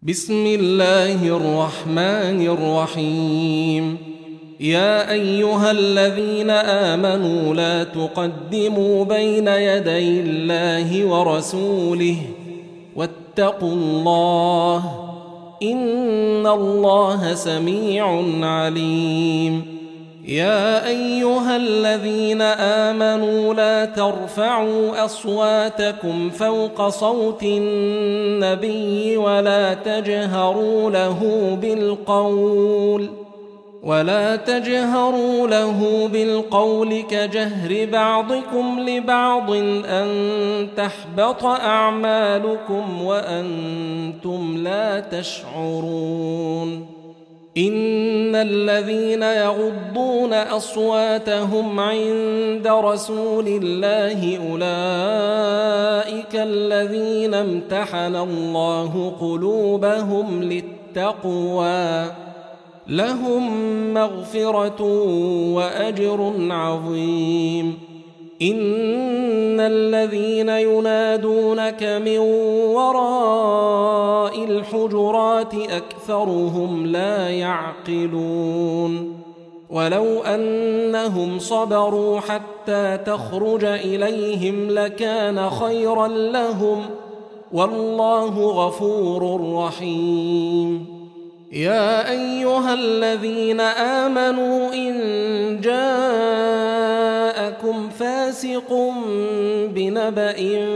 بسم الله الرحمن الرحيم. يا أيها الذين آمنوا لا تقدموا بين يدي الله ورسوله واتقوا الله إن الله سميع عليم. يا أيها الذين آمنوا لا ترفعوا أصواتكم فوق صوت النبي ولا تجهروا له بالقول كجهر بعضكم لبعض أن تحبط أعمالكم وأنتم لا تشعرون. إن الذين يغضون أصواتهم عند رسول الله أولئك الذين امتحن الله قلوبهم للتقوى لهم مغفرة وأجر عظيم. إن الذين ينادونك من وراء الحجرات أكثرهم لا يعقلون. ولو أنهم صبروا حتى تخرج إليهم لكان خيرا لهم والله غفور رحيم. يا أيها الذين آمنوا إن جاءكم فاسق بنبأ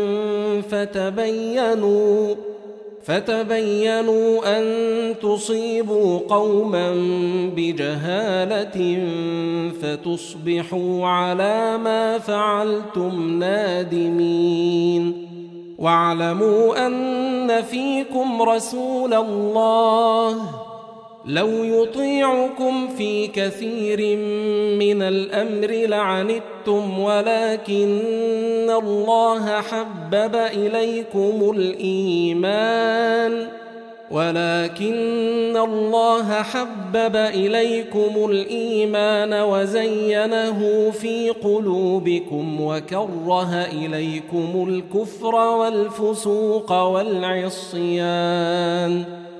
فتبينوا أن تصيبوا قوما بجهالة فتصبحوا على ما فعلتم نادمين. واعلموا أن فيكم رسول الله لو يطيعكم في كثير من الأمر لعنتم ولكن الله حبب إليكم الإيمان وزينه في قلوبكم وكره إليكم الكفر والفسوق والعصيان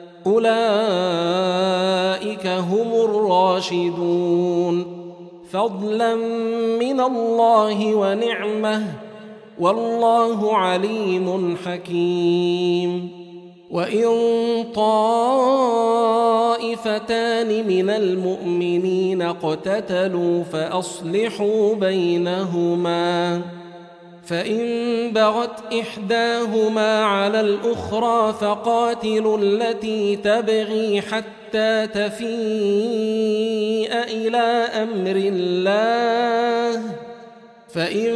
أولئك هم الراشدون فضلا من الله ونعمة والله عليم حكيم. وإن طائفتان من المؤمنين اقتتلوا فأصلحوا بينهما فإن بغت إحداهما على الأخرى فقاتلوا التي تبغي حتى تفيء إلى أمر الله فإن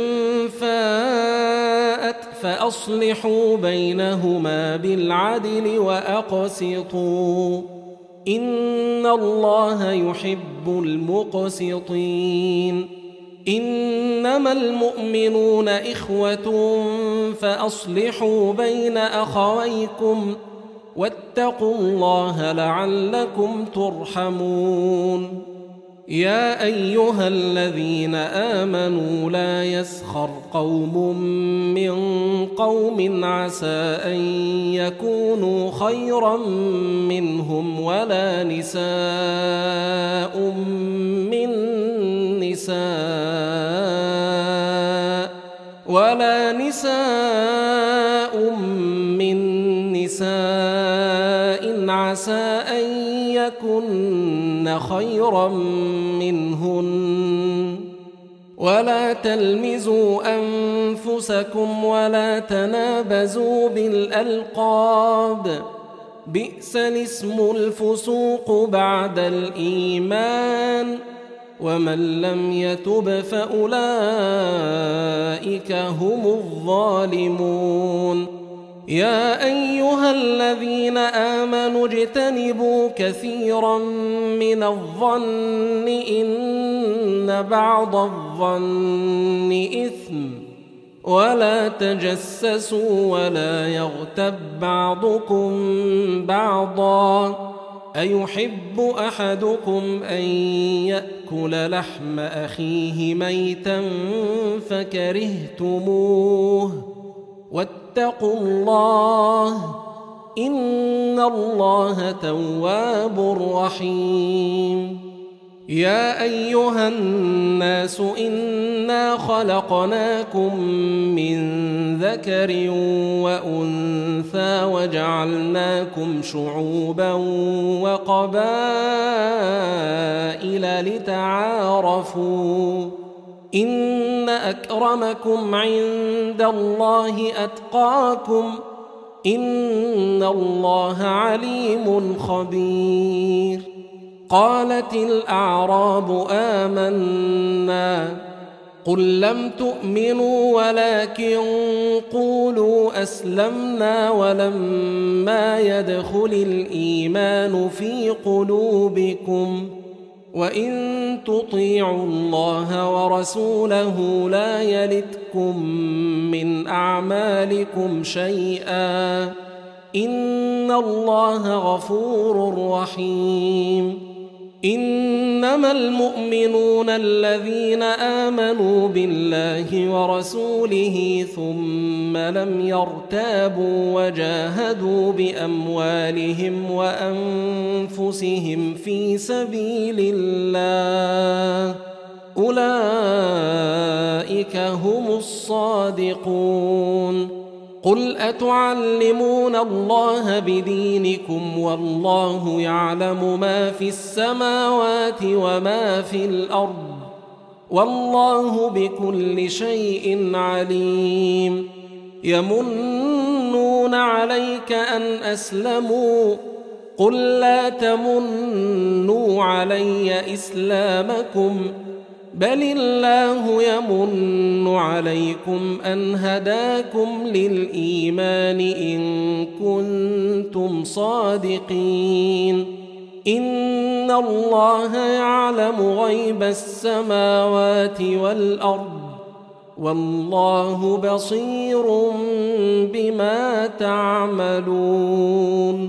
فاءت فأصلحوا بينهما بالعدل وأقسطوا إن الله يحب المقسطين. إنما المؤمنون إخوة فأصلحوا بين أخويكم واتقوا الله لعلكم ترحمون. يا أيها الذين آمنوا لا يسخر قوم من قوم عسى أن يكونوا خيرا منهم ولا نساء من نساء عسى أن يكن خيرا منهن. ولا تلمزوا أنفسكم ولا تنابزوا بالألقاب بئس الاسم الفسوق بعد الإيمان ومن لم يتب فأولئك هم الظالمون. يا أيها الذين آمنوا اجتنبوا كثيرا من الظن إن بعض الظن إثم ولا تجسسوا ولا يغتب بعضكم بعضا أيحب أحدكم أن يأكل لحم أخيه ميتا فكرهتموه واتقوا الله إن الله تواب رحيم. يا أيها الناس إنا خلقناكم من ذكر وأنثى وجعلناكم شعوبا وقبائل لتعارفوا إن أكرمكم عند الله أتقاكم إن الله عليم خبير. قالت الأعراب آمنا قل لم تؤمنوا ولكن قولوا أسلمنا ولما يدخل الإيمان في قلوبكم وإن تطيعوا الله ورسوله لا يلتكم من أعمالكم شيئا إن الله غفور رحيم. إنما المؤمنون الذين آمنوا بالله ورسوله ثم لم يرتابوا وجاهدوا بأموالهم وأنفسهم في سبيل الله أولئك هم الصادقون. قل أتعلمون الله بدينكم والله يعلم ما في السماوات وما في الأرض والله بكل شيء عليم. يمنون عليك أن أسلموا قل لا تمنوا علي إسلامكم بل الله يمن عليكم أن هداكم للإيمان إن كنتم صادقين. إن الله يعلم غيب السماوات والأرض والله بصير بما تعملون.